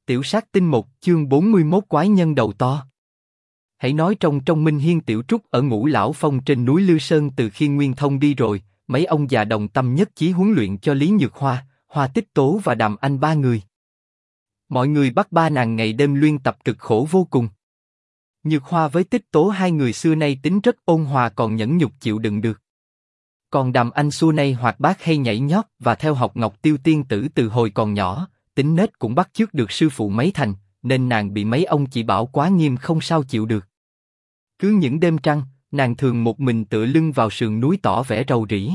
Tiểu sát tinh 1 chương 41 quái nhân đầu to. Hãy nói trong Minh Hiên Tiểu Trúc ở Ngũ Lão Phong trên núi Lư Sơn từ khi Nguyên Thông đi rồi, mấy ông già đồng tâm nhất chí huấn luyện cho Lý Nhược Hoa, Hoa Tích Tố và Đàm Anh ba người. Mọi người bắt ba nàng ngày đêm luyện tập cực khổ vô cùng. Nhược Hoa với Tích Tố hai người xưa nay tính rất ôn hòa còn nhẫn nhục chịu đựng được. Còn Đàm Anh xưa nay hoạt bát hay nhảy nhót và theo học Ngọc Tiêu Tiên Tử từ hồi còn nhỏ. Tính nết cũng bắt chước được sư phụ mấy thành, nên nàng bị mấy ông chỉ bảo quá nghiêm không sao chịu được. Cứ những đêm trăng, nàng thường một mình tựa lưng vào sườn núi tỏ vẻ rầu rĩ.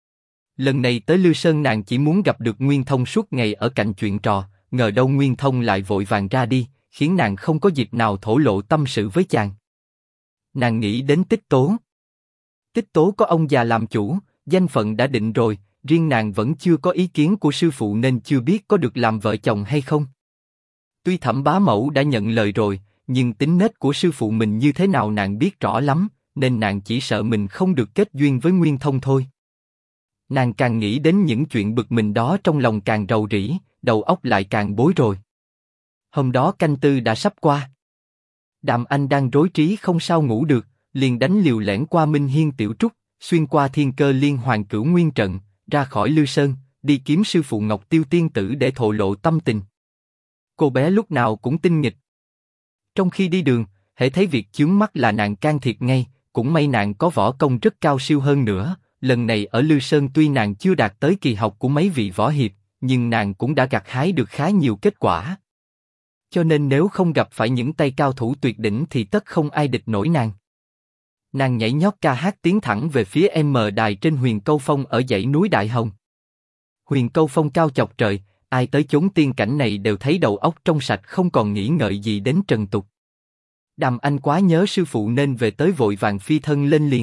Lần này tới Lư Sơn nàng chỉ muốn gặp được Nguyên Thông suốt ngày ở cạnh chuyện trò, ngờ đâu Nguyên Thông lại vội vàng ra đi, khiến nàng không có dịp nào thổ lộ tâm sự với chàng. Nàng nghĩ đến Tích Tố. Tích Tố có ông già làm chủ, danh phận đã định rồi. Riêng nàng vẫn chưa có ý kiến của sư phụ nên chưa biết có được làm vợ chồng hay không. Tuy Thẩm bá mẫu đã nhận lời rồi, nhưng tính nết của sư phụ mình như thế nào nàng biết rõ lắm, nên nàng chỉ sợ mình không được kết duyên với Nguyên Thông thôi. Nàng càng nghĩ đến những chuyện bực mình đó trong lòng càng rầu rĩ, đầu óc lại càng bối rối. Hôm đó canh tư đã sắp qua. Đàm Anh đang rối trí không sao ngủ được, liền đánh liều lẻn qua Minh Hiên Tiểu Trúc, xuyên qua Thiên Cơ Liên Hoàn Cửu Nguyên Trận, ra khỏi Lư Sơn, đi kiếm sư phụ Ngọc Tiêu Tiên Tử để thổ lộ tâm tình. Cô bé lúc nào cũng tinh nghịch. Trong khi đi đường, hễ thấy việc chướng mắt là nàng can thiệp ngay, cũng may nàng có võ công rất cao siêu hơn nữa. Lần này ở Lư Sơn tuy nàng chưa đạt tới kỳ học của mấy vị võ hiệp, nhưng nàng cũng đã gặt hái được khá nhiều kết quả. Cho nên nếu không gặp phải những tay cao thủ tuyệt đỉnh thì tất không ai địch nổi nàng. Nàng nhảy nhót ca hát tiến thẳng về phía đài trên Huyền Câu Phong ở dãy núi Đại Hồng. Huyền Câu Phong cao chọc trời, ai tới chốn tiên cảnh này đều thấy đầu óc trong sạch không còn nghĩ ngợi gì đến trần tục. Đàm Anh quá nhớ sư phụ nên về tới vội vàng phi thân lên liền.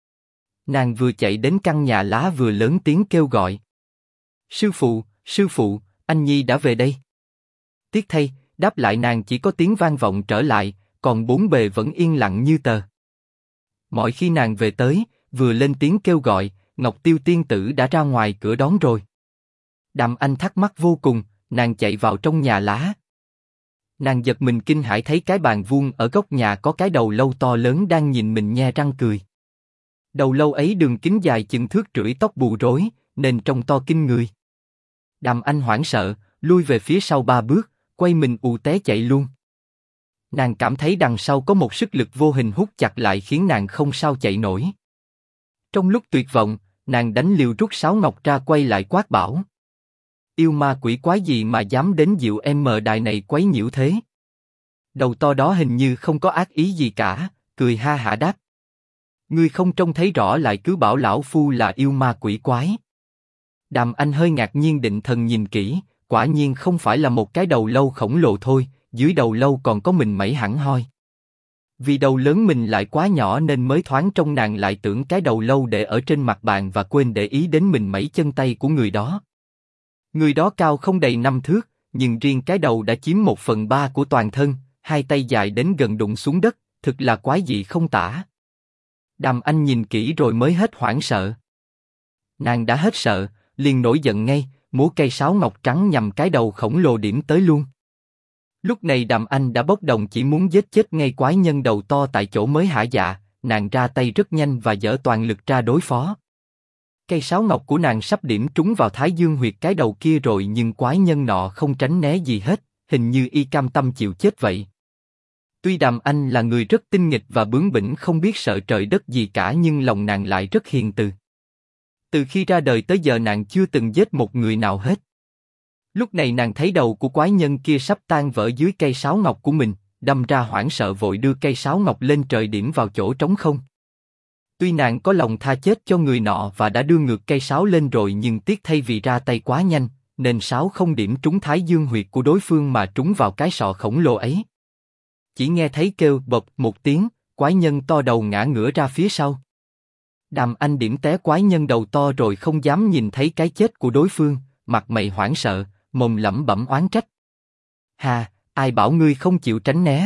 Nàng vừa chạy đến căn nhà lá vừa lớn tiếng kêu gọi. Sư phụ, anh nhi đã về đây. Tiếc thay, đáp lại nàng chỉ có tiếng vang vọng trở lại, còn bốn bề vẫn yên lặng như tờ. Mọi khi nàng về tới, vừa lên tiếng kêu gọi, Ngọc Tiêu Tiên Tử đã ra ngoài cửa đón rồi. Đàm Anh thắc mắc vô cùng, nàng chạy vào trong nhà lá. Nàng giật mình kinh hãi thấy cái bàn vuông ở góc nhà có cái đầu lâu to lớn đang nhìn mình nhe răng cười. Đầu lâu ấy đường kính dài chừng thước rưỡi, tóc bù rối, nên trông to kinh người. Đàm Anh hoảng sợ, lui về phía sau 3 bước, quay mình ù té chạy luôn. Nàng cảm thấy đằng sau có một sức lực vô hình hút chặt lại khiến nàng không sao chạy nổi. Trong lúc tuyệt vọng, nàng đánh liều rút sáo ngọc ra quay lại quát bảo. Yêu ma quỷ quái gì mà dám đến dịu đài này quấy nhiễu thế? Đầu to đó hình như không có ác ý gì cả, cười ha hả đáp. Ngươi không trông thấy rõ lại cứ bảo lão phu là yêu ma quỷ quái. Đàm Anh hơi ngạc nhiên định thần nhìn kỹ, quả nhiên không phải là một cái đầu lâu khổng lồ thôi. Dưới đầu lâu còn có mình mẩy hẳn hoi. Vì đầu lớn mình lại quá nhỏ nên mới thoáng trong nàng lại tưởng cái đầu lâu để ở trên mặt bàn và quên để ý đến mình mẩy chân tay của người đó. Người đó cao không đầy 5 thước, nhưng riêng cái đầu đã chiếm 1/3 của toàn thân, hai tay dài đến gần đụng xuống đất, thực là quái dị không tả. Đàm Anh nhìn kỹ rồi mới hết hoảng sợ. Nàng đã hết sợ, liền nổi giận ngay, múa cây sáo ngọc trắng nhằm cái đầu khổng lồ điểm tới luôn. Lúc này Đàm Anh đã bốc đồng chỉ muốn giết chết ngay quái nhân đầu to tại chỗ mới hả dạ, nàng ra tay rất nhanh và dở toàn lực ra đối phó. Cây sáo ngọc của nàng sắp điểm trúng vào thái dương huyệt cái đầu kia rồi nhưng quái nhân nọ không tránh né gì hết, hình như y cam tâm chịu chết vậy. Tuy Đàm Anh là người rất tinh nghịch và bướng bỉnh không biết sợ trời đất gì cả nhưng lòng nàng lại rất hiền từ. Từ khi ra đời tới giờ nàng chưa từng giết một người nào hết. Lúc này nàng thấy đầu của quái nhân kia sắp tan vỡ dưới cây sáo ngọc của mình, đâm ra hoảng sợ vội đưa cây sáo ngọc lên trời điểm vào chỗ trống không. Tuy nàng có lòng tha chết cho người nọ và đã đưa ngược cây sáo lên rồi nhưng tiếc thay vì ra tay quá nhanh, nên sáo không điểm trúng thái dương huyệt của đối phương mà trúng vào cái sọ khổng lồ ấy. Chỉ nghe thấy kêu bộp một tiếng, quái nhân to đầu ngã ngửa ra phía sau. Đàm Anh điểm té quái nhân đầu to rồi không dám nhìn thấy cái chết của đối phương, mặt mày hoảng sợ, mồm lẩm bẩm oán trách. Hà, ai bảo ngươi không chịu tránh né?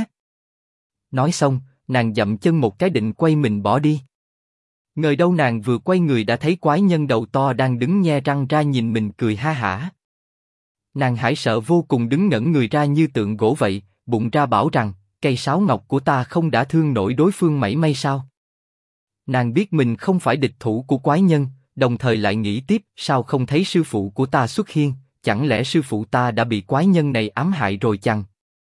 Nói xong, nàng dậm chân một cái định quay mình bỏ đi. Ngờ đâu nàng vừa quay người đã thấy quái nhân đầu to đang đứng nhe răng ra nhìn mình cười ha hả. Nàng Hải sợ vô cùng đứng ngẩn người ra như tượng gỗ vậy, bụng ra bảo rằng, cây sáo ngọc của ta không đã thương nổi đối phương mảy may sao? Nàng biết mình không phải địch thủ của quái nhân, đồng thời lại nghĩ tiếp, sao không thấy sư phụ của ta xuất hiện, chẳng lẽ sư phụ ta đã bị quái nhân này ám hại rồi chăng?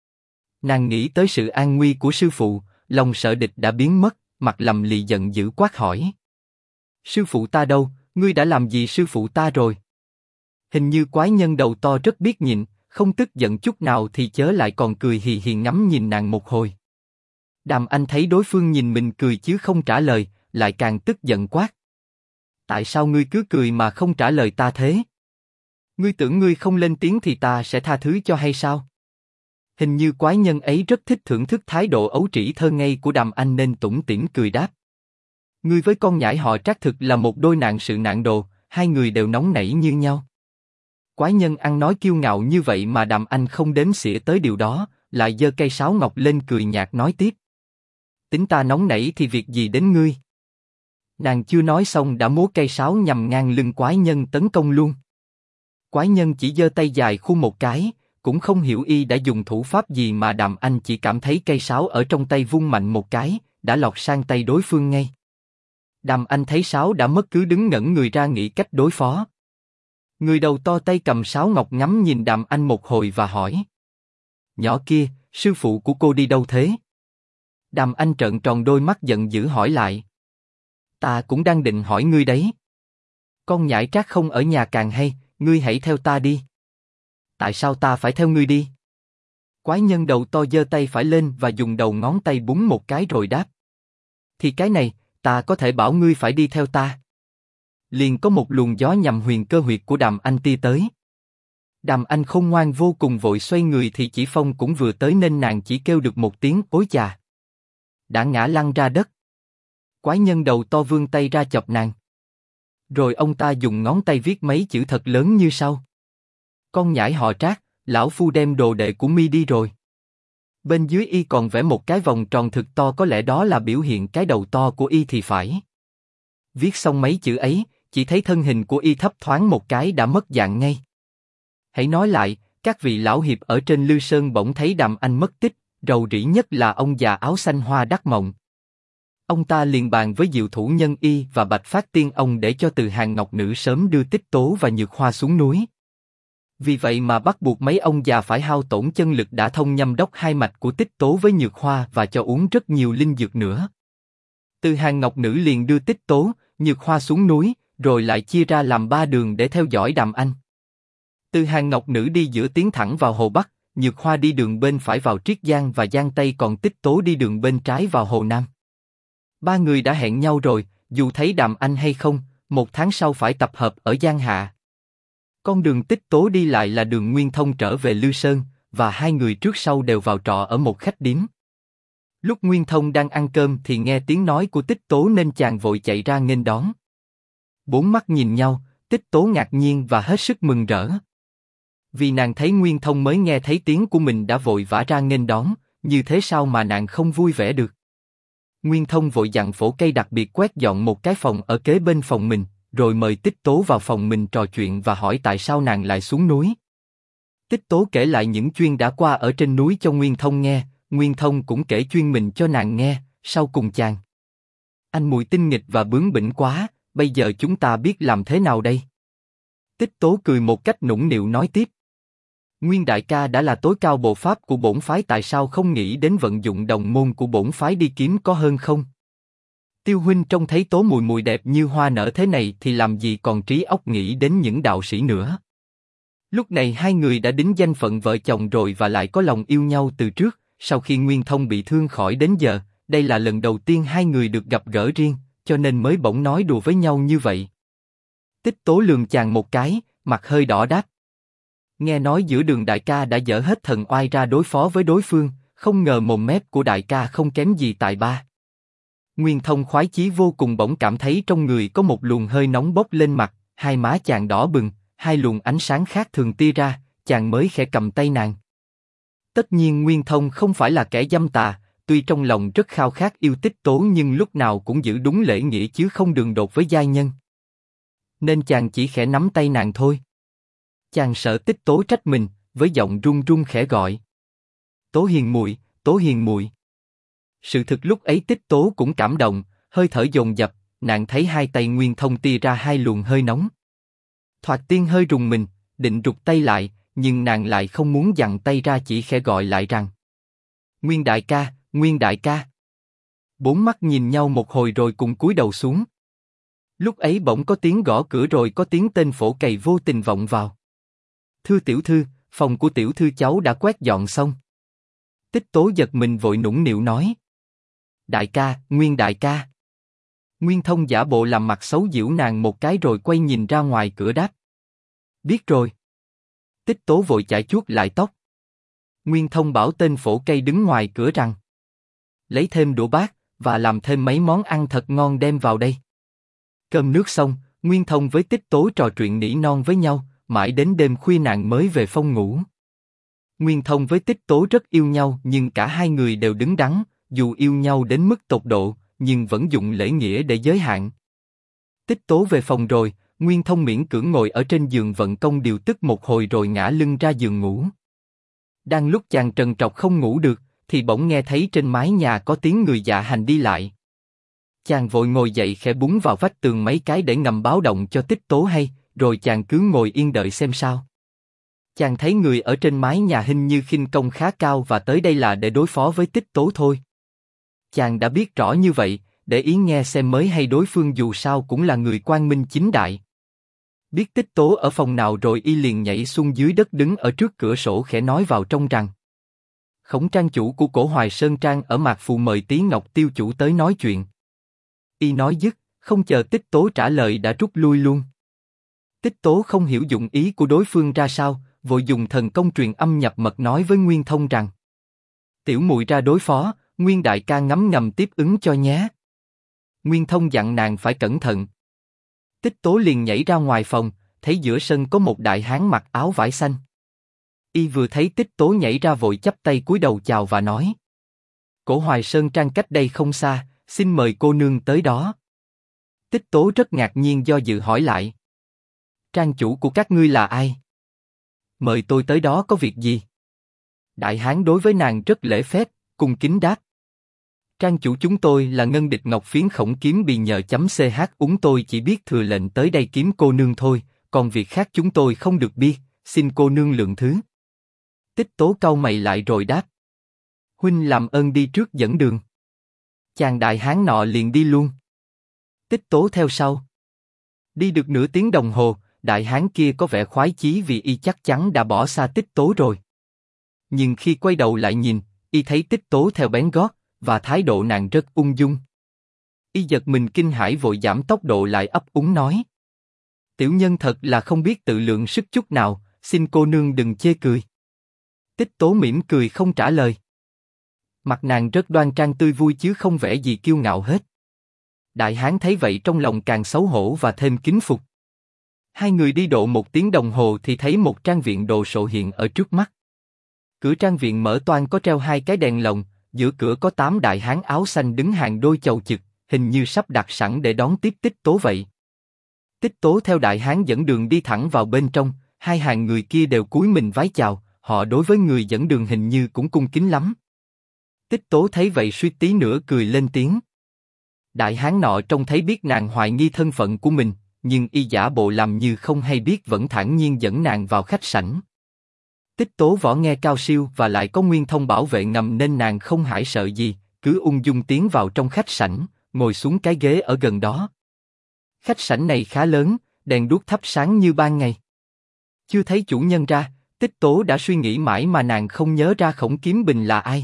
Nàng nghĩ tới sự an nguy của sư phụ, lòng sợ địch đã biến mất, mặt lầm lì giận dữ quát hỏi. Sư phụ ta đâu, ngươi đã làm gì sư phụ ta rồi? Hình như quái nhân đầu to rất biết nhịn, không tức giận chút nào thì chớ lại còn cười hì hì ngắm nhìn nàng một hồi. Đàm Anh thấy đối phương nhìn mình cười chứ không trả lời, lại càng tức giận quát. Tại sao ngươi cứ cười mà không trả lời ta thế? Ngươi tưởng ngươi không lên tiếng thì ta sẽ tha thứ cho hay sao? Hình như quái nhân ấy rất thích thưởng thức thái độ ấu trĩ thơ ngây của Đàm Anh nên tủm tỉm cười đáp. Ngươi với con nhãi họ Trác thực là một đôi nạn sự nạn đồ, hai người đều nóng nảy như nhau. Quái nhân ăn nói kiêu ngạo như vậy mà Đàm Anh không đếm xỉa tới điều đó, lại giơ cây sáo ngọc lên cười nhạt nói tiếp. Tính ta nóng nảy thì việc gì đến ngươi? Nàng chưa nói xong đã múa cây sáo nhằm ngang lưng quái nhân tấn công luôn. Quái nhân chỉ giơ tay dài khu một cái, cũng không hiểu y đã dùng thủ pháp gì mà Đàm Anh chỉ cảm thấy cây sáo ở trong tay vung mạnh một cái, đã lọt sang tay đối phương ngay. Đàm Anh thấy sáo đã mất cứ đứng ngẩn người ra nghĩ cách đối phó. Người đầu to tay cầm sáo ngọc ngắm nhìn Đàm Anh một hồi và hỏi. Nhỏ kia, sư phụ của cô đi đâu thế? Đàm Anh trợn tròn đôi mắt giận dữ hỏi lại. Ta cũng đang định hỏi ngươi đấy. Con nhãi Trác không ở nhà càng hay, ngươi hãy theo ta đi. Tại sao ta phải theo ngươi đi? Quái nhân đầu to giơ tay phải lên và dùng đầu ngón tay búng một cái rồi đáp. Thì cái này, ta có thể bảo ngươi phải đi theo ta. Liền có một luồng gió nhằm huyền cơ huyệt của Đàm Anh tia tới. Đàm Anh khôn ngoan vô cùng vội xoay người thì chỉ phong cũng vừa tới nên nàng chỉ kêu được một tiếng ối chà. Đã ngã lăn ra đất. Quái nhân đầu to vươn tay ra chọc nàng. Rồi ông ta dùng ngón tay viết mấy chữ thật lớn như sau. Con nhãi họ Trác, lão phu đem đồ đệ của mi đi rồi. Bên dưới y còn vẽ một cái vòng tròn thực to, có lẽ đó là biểu hiện cái đầu to của y thì phải. Viết xong mấy chữ ấy, chỉ thấy thân hình của y thấp thoáng một cái đã mất dạng ngay. Hãy nói lại, các vị lão hiệp ở trên Lư Sơn bỗng thấy Đàm Anh mất tích, rầu rĩ nhất là ông già áo xanh Hoa Đắc Mộng. Ông ta liền bàn với Diệu Thủ Nhân Y và Bạch Phát Tiên ông để cho Từ Hàng Ngọc Nữ sớm đưa Tích Tố và Nhược Hoa xuống núi. Vì vậy mà bắt buộc mấy ông già phải hao tổn chân lực đã thông nhâm đốc hai mạch của Tích Tố với Nhược Hoa và cho uống rất nhiều linh dược nữa. Từ Hàng Ngọc Nữ liền đưa Tích Tố, Nhược Hoa xuống núi, rồi lại chia ra làm ba đường để theo dõi Đàm Anh. Từ Hàng Ngọc Nữ đi giữa tiến thẳng vào Hồ Bắc, Nhược Hoa đi đường bên phải vào Triết Giang và Giang Tây, còn Tích Tố đi đường bên trái vào Hồ Nam. Ba người đã hẹn nhau rồi, dù thấy Đàm Anh hay không, 1 tháng sau phải tập hợp ở Giang Hạ. Con đường Tích Tố đi lại là đường Nguyên Thông trở về Lư Sơn, và hai người trước sau đều vào trọ ở một khách điếm. Lúc Nguyên Thông đang ăn cơm thì nghe tiếng nói của Tích Tố nên chàng vội chạy ra nghênh đón. Bốn mắt nhìn nhau, Tích Tố ngạc nhiên và hết sức mừng rỡ. Vì nàng thấy Nguyên Thông mới nghe thấy tiếng của mình đã vội vã ra nghênh đón, như thế sao mà nàng không vui vẻ được. Nguyên Thông vội dặn phổ cây đặc biệt quét dọn một cái phòng ở kế bên phòng mình, rồi mời Tích Tố vào phòng mình trò chuyện và hỏi tại sao nàng lại xuống núi. Tích Tố kể lại những chuyện đã qua ở trên núi cho Nguyên Thông nghe, Nguyên Thông cũng kể chuyện mình cho nàng nghe, sau cùng chàng. Anh mùi tinh nghịch và bướng bỉnh quá, bây giờ chúng ta biết làm thế nào đây? Tích Tố cười một cách nũng nịu nói tiếp. Nguyên đại ca đã là tối cao bộ pháp của bổn phái, tại sao không nghĩ đến vận dụng đồng môn của bổn phái đi kiếm có hơn không? Tiêu huynh trông thấy Tố mùi mùi đẹp như hoa nở thế này thì làm gì còn trí óc nghĩ đến những đạo sĩ nữa. Lúc này hai người đã đính danh phận vợ chồng rồi và lại có lòng yêu nhau từ trước, sau khi Nguyên Thông bị thương khỏi đến giờ, đây là lần đầu tiên hai người được gặp gỡ riêng, cho nên mới bỗng nói đùa với nhau như vậy. Tích Tố lườm chàng một cái, mặt hơi đỏ đáp. Nghe nói giữa đường đại ca đã dở hết thần oai ra đối phó với đối phương, không ngờ mồm mép của đại ca không kém gì tài ba. Nguyên Thông khoái chí vô cùng, bỗng cảm thấy trong người có một luồng hơi nóng bốc lên mặt, hai má chàng đỏ bừng, hai luồng ánh sáng khác thường tia ra, chàng mới khẽ cầm tay nàng. Tất nhiên Nguyên Thông không phải là kẻ dâm tà, tuy trong lòng rất khao khát yêu Tích Tố nhưng lúc nào cũng giữ đúng lễ nghĩa chứ không đường đột với giai nhân. Nên chàng chỉ khẽ nắm tay nàng thôi. Chàng sợ Tích Tố trách mình, với giọng run run khẽ gọi. Tố Hiền muội, Tố Hiền muội. Sự thực lúc ấy Tích Tố cũng cảm động, hơi thở dồn dập, nàng thấy hai tay Nguyên Thông tia ra hai luồng hơi nóng. Thoạt tiên hơi rùng mình, định rụt tay lại, nhưng nàng lại không muốn giằng tay ra, chỉ khẽ gọi lại rằng: Nguyên đại ca, Nguyên đại ca. Bốn mắt nhìn nhau một hồi rồi cùng cúi đầu xuống. Lúc ấy bỗng có tiếng gõ cửa rồi có tiếng tên Phổ Cày vô tình vọng vào. Thưa tiểu thư, phòng của tiểu thư cháu đã quét dọn xong. Tích Tố giật mình vội nũng nịu nói. Đại ca, Nguyên đại ca. Nguyên Thông giả bộ làm mặt xấu giễu nàng một cái rồi quay nhìn ra ngoài cửa đáp. Biết rồi. Tích Tố vội chải chuốt lại tóc. Nguyên Thông bảo tên Phổ Cày đứng ngoài cửa rằng: lấy thêm đũa bát, và làm thêm mấy món ăn thật ngon đem vào đây. Cơm nước xong, Nguyên Thông với Tích Tố trò chuyện nỉ non với nhau, mãi đến đêm khuya nàng mới về phòng ngủ. Nguyên Thông với Tích Tố rất yêu nhau nhưng cả hai người đều đứng đắn, dù yêu nhau đến mức tột độ, nhưng vẫn dùng lễ nghĩa để giới hạn. Tích Tố về phòng rồi, Nguyên Thông miễn cưỡng ngồi ở trên giường vận công điều tức một hồi rồi ngã lưng ra giường ngủ. Đang lúc chàng trần trọc không ngủ được, thì bỗng nghe thấy trên mái nhà có tiếng người dạ hành đi lại. Chàng vội ngồi dậy khẽ búng vào vách tường mấy cái để ngầm báo động cho Tích Tố hay, rồi chàng cứ ngồi yên đợi xem sao. Chàng thấy người ở trên mái nhà hình như khinh công khá cao và tới đây là để đối phó với Tích Tố thôi. Chàng đã biết rõ như vậy, để ý nghe xem mới hay, đối phương dù sao cũng là người quang minh chính đại. Biết Tích Tố ở phòng nào rồi y liền nhảy xuống dưới đất đứng ở trước cửa sổ khẽ nói vào trong rằng: Khổng trang chủ của Cổ Hoài Sơn Trang ở Mạc Phù mời Tí Ngọc Tiêu chủ tới nói chuyện. Y nói dứt, không chờ Tích Tố trả lời đã rút lui luôn. Tích Tố không hiểu dụng ý của đối phương ra sao, vội dùng thần công truyền âm nhập mật nói với Nguyên Thông rằng: tiểu muội ra đối phó, Nguyên đại ca ngấm ngầm tiếp ứng cho nhé. Nguyên Thông dặn nàng phải cẩn thận. Tích Tố liền nhảy ra ngoài phòng, thấy giữa sân có một đại hán mặc áo vải xanh. Y vừa thấy Tích Tố nhảy ra vội chắp tay cúi đầu chào và nói: Cổ Hoài Sơn Trang cách đây không xa, xin mời cô nương tới đó. Tích Tố rất ngạc nhiên do dự hỏi lại: Trang chủ của các ngươi là ai? Mời tôi tới đó có việc gì? Đại hán đối với nàng rất lễ phép, cung kính đáp: Trang chủ chúng tôi là Ngân Địch Ngọc Phiến Khổng Kiếm Bì nhờ ch tôi chỉ biết thừa lệnh tới đây kiếm cô nương thôi, còn việc khác chúng tôi không được biết, xin cô nương lượng thứ. Tích Tố cau mày lại rồi đáp: huynh làm ơn đi trước dẫn đường. Chàng đại hán nọ liền đi luôn. Tích Tố theo sau. Đi được nửa tiếng đồng hồ, đại hán kia có vẻ khoái chí vì y chắc chắn đã bỏ xa Tích Tố rồi. Nhưng khi quay đầu lại nhìn, y thấy Tích Tố theo bén gót, và thái độ nàng rất ung dung. Y giật mình kinh hãi vội giảm tốc độ lại ấp úng nói: tiểu nhân thật là không biết tự lượng sức chút nào, xin cô nương đừng chê cười. Tích Tố mỉm cười không trả lời. Mặt nàng rất đoan trang tươi vui chứ không vẻ gì kiêu ngạo hết. Đại hán thấy vậy trong lòng càng xấu hổ và thêm kính phục. Hai người đi độ một tiếng đồng hồ thì thấy một trang viện đồ sộ hiện ở trước mắt. Cửa trang viện mở toang có treo hai cái đèn lồng, giữa cửa có 8 đại hán áo xanh đứng hàng đôi chầu chực, hình như sắp đặt sẵn để đón tiếp Tích Tố vậy. Tích Tố theo đại hán dẫn đường đi thẳng vào bên trong, hai hàng người kia đều cúi mình vái chào, họ đối với người dẫn đường hình như cũng cung kính lắm. Tích Tố thấy vậy suýt tí nữa cười lên tiếng. Đại hán nọ trông thấy biết nàng hoài nghi thân phận của mình, nhưng y giả bộ làm như không hay biết vẫn thản nhiên dẫn nàng vào khách sảnh. Tích Tố võ nghe cao siêu và lại có Nguyên Thông bảo vệ ngầm nên nàng không hãi sợ gì, cứ ung dung tiến vào trong khách sảnh, ngồi xuống cái ghế ở gần đó. Khách sảnh này khá lớn, đèn đuốc thắp sáng như ban ngày. Chưa thấy chủ nhân ra, Tích Tố đã suy nghĩ mãi mà nàng không nhớ ra Khổng Kiếm Bình là ai.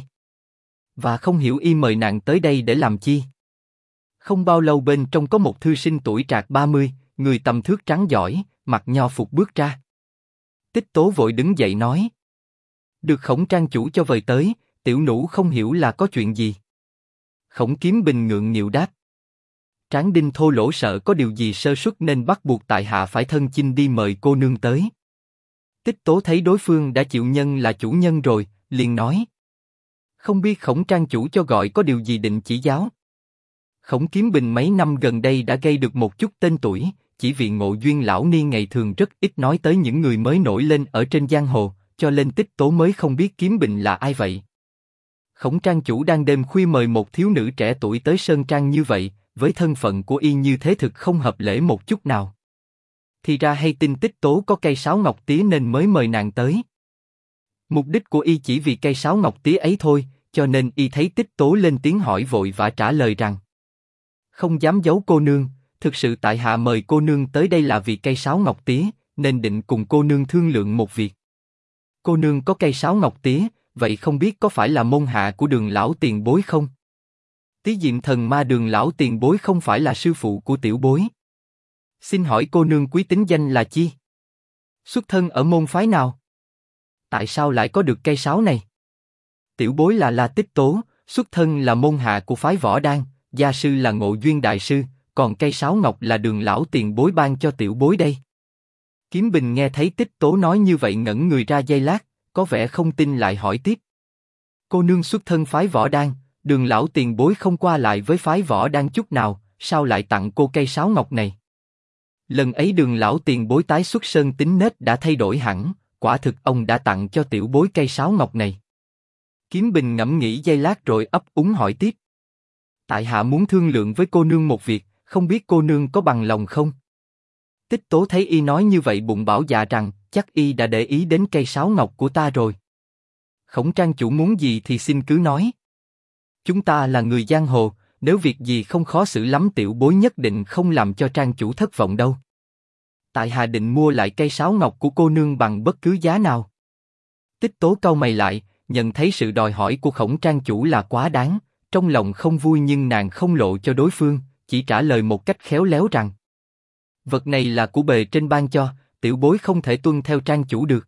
Và không hiểu y mời nàng tới đây để làm chi. Không bao lâu bên trong có một thư sinh tuổi trạc 30, người tầm thước trắng giỏi, mặc nho phục bước ra. Tích Tố vội đứng dậy nói: được Khổng trang chủ cho vời tới, tiểu nũ không hiểu là có chuyện gì. Khổng Kiếm Bình ngượng nghịu đáp: Tráng đinh thô lỗ sợ có điều gì sơ suất nên bắt buộc tại hạ phải thân chinh đi mời cô nương tới. Tích Tố thấy đối phương đã chịu nhân là chủ nhân rồi, liền nói: không biết Khổng trang chủ cho gọi có điều gì định chỉ giáo. Khổng Kiếm Bình mấy năm gần đây đã gây được một chút tên tuổi, chỉ vì Ngộ Duyên lão ni ngày thường rất ít nói tới những người mới nổi lên ở trên giang hồ, cho nên Tích Tố mới không biết Kiếm Bình là ai vậy. Khổng trang chủ đang đêm khuya mời một thiếu nữ trẻ tuổi tới sơn trang như vậy, với thân phận của y như thế thực không hợp lễ một chút nào. Thì ra hay tin Tích Tố có cây sáo ngọc tía nên mới mời nàng tới. Mục đích của y chỉ vì cây sáo ngọc tía ấy thôi, cho nên y thấy Tích Tố lên tiếng hỏi vội và trả lời rằng: không dám giấu cô nương, thực sự tại hạ mời cô nương tới đây là vì cây sáo ngọc tía, nên định cùng cô nương thương lượng một việc. Cô nương có cây sáo ngọc tía, vậy không biết có phải là môn hạ của Đường lão tiền bối không? Tí Diệm Thần Ma Đường lão tiền bối không phải là sư phụ của tiểu bối. Xin hỏi cô nương quý tính danh là chi? Xuất thân ở môn phái nào? Tại sao lại có được cây sáo này? Tiểu bối là La Tích Tố, xuất thân là môn hạ của phái Võ Đan, gia sư là Ngộ Duyên đại sư, còn cây sáo ngọc là Đường lão tiền bối ban cho tiểu bối đây. Kiếm Bình nghe thấy Tích Tố nói như vậy ngẩn người ra giây lát, có vẻ không tin lại hỏi tiếp. Cô nương xuất thân phái Võ Đan, Đường lão tiền bối không qua lại với phái Võ Đan chút nào, sao lại tặng cô cây sáo ngọc này? Lần ấy Đường lão tiền bối tái xuất sơn tính nết đã thay đổi hẳn, quả thực ông đã tặng cho tiểu bối cây sáo ngọc này. Kiếm Bình ngẫm nghĩ giây lát rồi ấp úng hỏi tiếp. Tại hạ muốn thương lượng với cô nương một việc, không biết cô nương có bằng lòng không? Tích Tố thấy y nói như vậy bụng bảo dạ rằng chắc y đã để ý đến cây sáo ngọc của ta rồi. Khổng trang chủ muốn gì thì xin cứ nói. Chúng ta là người giang hồ, nếu việc gì không khó xử lắm tiểu bối nhất định không làm cho trang chủ thất vọng đâu. Tại hạ định mua lại cây sáo ngọc của cô nương bằng bất cứ giá nào. Tích Tố cau mày lại, nhận thấy sự đòi hỏi của khổng trang chủ là quá đáng, trong lòng không vui nhưng nàng không lộ cho đối phương, chỉ trả lời một cách khéo léo rằng: vật này là của bề trên ban cho, tiểu bối không thể tuân theo trang chủ được.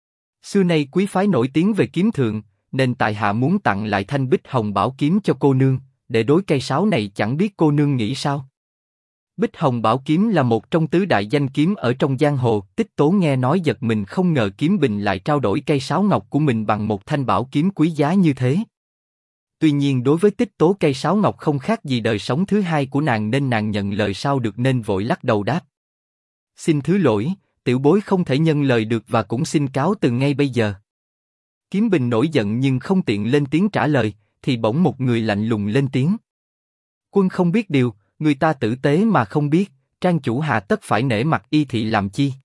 Xưa nay quý phái nổi tiếng về kiếm thượng, nên tại hạ muốn tặng lại thanh Bích Hồng Bảo kiếm cho cô nương, để đối cây sáo này chẳng biết cô nương nghĩ sao. Bích Hồng Bảo kiếm là một trong tứ đại danh kiếm ở trong giang hồ. Tích Tố nghe nói giật mình, không ngờ Kiếm Bình lại trao đổi cây sáo ngọc của mình bằng một thanh bảo kiếm quý giá như thế. Tuy nhiên đối với Tích Tố cây sáo ngọc không khác gì đời sống thứ hai của nàng nên nàng nhận lời sao được nên vội lắc đầu đáp: xin thứ lỗi, tiểu bối không thể nhân lời được và cũng xin cáo từ ngay bây giờ. Kiếm Bình nổi giận nhưng không tiện lên tiếng trả lời, thì bỗng một người lạnh lùng lên tiếng: quân không biết điều, người ta tử tế mà không biết, trang chủ hà tất phải nể mặt y thị làm chi?